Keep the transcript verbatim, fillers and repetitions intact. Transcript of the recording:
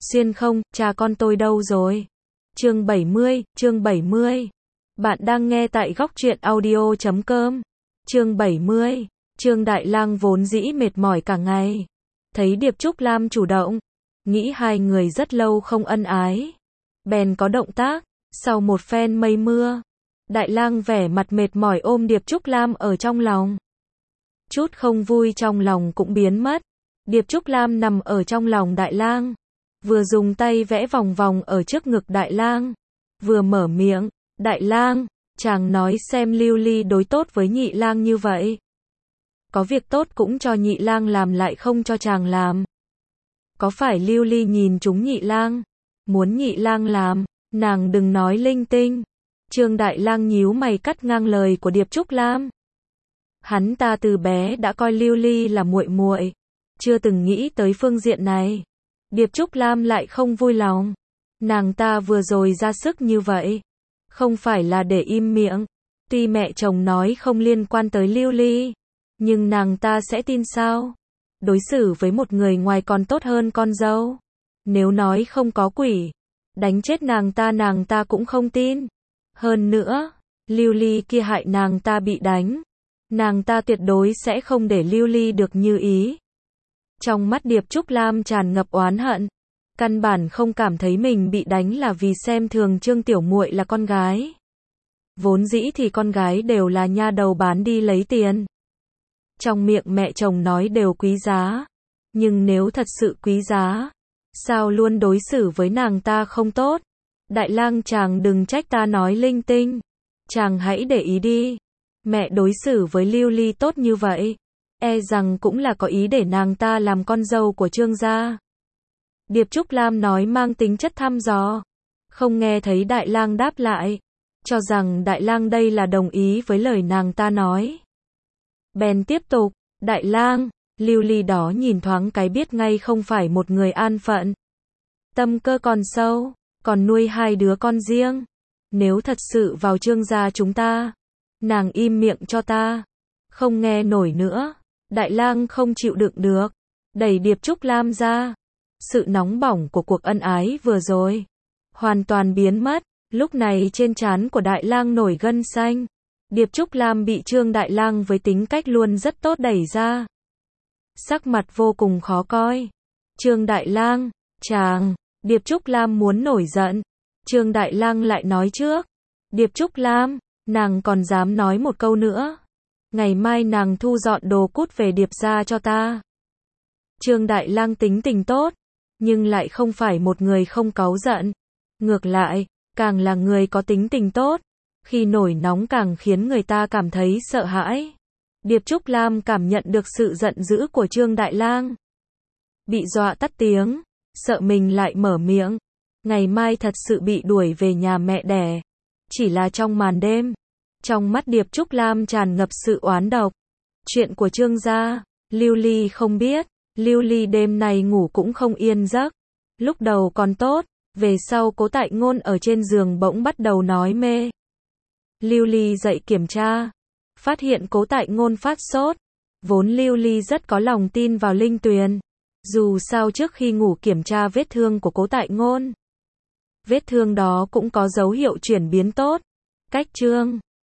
Xuyên không, cha con tôi đâu rồi? Chương bảy mươi, chương bảy mươi. Bạn đang nghe tại góc truyện audio chấm com. Chương bảy mươi. Trương Đại Lang vốn dĩ mệt mỏi cả ngày. Thấy Điệp Trúc Lam chủ động, nghĩ hai người rất lâu không ân ái. Bèn có động tác, sau một phen mây mưa. Đại Lang vẻ mặt mệt mỏi ôm Điệp Trúc Lam ở trong lòng. Chút không vui trong lòng cũng biến mất. Điệp Trúc Lam nằm ở trong lòng Đại Lang, vừa dùng tay vẽ vòng vòng ở trước ngực Đại Lang, vừa mở miệng, Đại Lang, chàng nói xem Lưu Ly đối tốt với Nhị Lang như vậy. Có việc tốt cũng cho Nhị Lang làm lại không cho chàng làm. Có phải Lưu Ly nhìn chúng Nhị Lang, muốn Nhị Lang làm, nàng đừng nói linh tinh. Trương Đại Lang nhíu mày cắt ngang lời của Điệp Trúc Lam. Hắn ta từ bé đã coi Lưu Ly là muội muội, chưa từng nghĩ tới phương diện này. Điệp Trúc Lam lại không vui lòng. Nàng ta vừa rồi ra sức như vậy, không phải là để im miệng. Tuy mẹ chồng nói không liên quan tới Lưu Ly, nhưng nàng ta sẽ tin sao? Đối xử với một người ngoài còn tốt hơn con dâu. Nếu nói không có quỷ, đánh chết nàng ta nàng ta cũng không tin. Hơn nữa, Lưu Ly kia hại nàng ta bị đánh, nàng ta tuyệt đối sẽ không để Lưu Ly được như ý. Trong mắt Điệp Trúc Lam tràn ngập oán hận, căn bản không cảm thấy mình bị đánh là vì xem thường Trương tiểu muội là con gái. Vốn dĩ thì con gái đều là nha đầu bán đi lấy tiền. Trong miệng mẹ chồng nói đều quý giá, nhưng nếu thật sự quý giá, sao luôn đối xử với nàng ta không tốt? Đại Lang chàng đừng trách ta nói linh tinh, chàng hãy để ý đi. Mẹ đối xử với Lưu Ly tốt như vậy, e rằng cũng là có ý để nàng ta làm con dâu của Trương gia. Điệp Trúc Lam nói mang tính chất thăm dò, không nghe thấy Đại Lang đáp lại, cho rằng Đại Lang đây là đồng ý với lời nàng ta nói. Bèn tiếp tục, Đại Lang, Lưu Ly đó nhìn thoáng cái biết ngay không phải một người an phận. Tâm cơ còn sâu, còn nuôi hai đứa con riêng. Nếu thật sự vào Trương gia chúng ta, nàng im miệng cho ta, không nghe nổi nữa. Đại Lang không chịu đựng được, đẩy Điệp Trúc Lam ra. Sự nóng bỏng của cuộc ân ái vừa rồi hoàn toàn biến mất. Lúc này trên trán của Đại Lang nổi gân xanh. Điệp Trúc Lam bị Trương Đại Lang với tính cách luôn rất tốt đẩy ra, sắc mặt vô cùng khó coi. Trương Đại Lang, chàng. Điệp Trúc Lam muốn nổi giận, Trương Đại Lang lại nói trước. Điệp Trúc Lam, nàng còn dám nói một câu nữa, ngày mai nàng thu dọn đồ cút về Điệp gia cho ta. Trương Đại Lang tính tình tốt, nhưng lại không phải một người không cáu giận. Ngược lại, càng là người có tính tình tốt, khi nổi nóng càng khiến người ta cảm thấy sợ hãi. Điệp Trúc Lam cảm nhận được sự giận dữ của Trương Đại Lang, bị dọa tắt tiếng, sợ mình lại mở miệng, ngày mai thật sự bị đuổi về nhà mẹ đẻ. Chỉ là trong màn đêm, trong mắt Điệp Trúc Lam tràn ngập sự oán độc. Chuyện của Trương gia, Lưu Ly không biết. Lưu Ly đêm nay ngủ cũng không yên giấc. Lúc đầu còn tốt, về sau Cố Tại Ngôn ở trên giường bỗng bắt đầu nói mê. Lưu Ly dậy kiểm tra, phát hiện Cố Tại Ngôn phát sốt. Vốn Lưu Ly rất có lòng tin vào Linh Tuyền, dù sao trước khi ngủ kiểm tra vết thương của Cố Tại Ngôn, vết thương đó cũng có dấu hiệu chuyển biến tốt. Cách Trương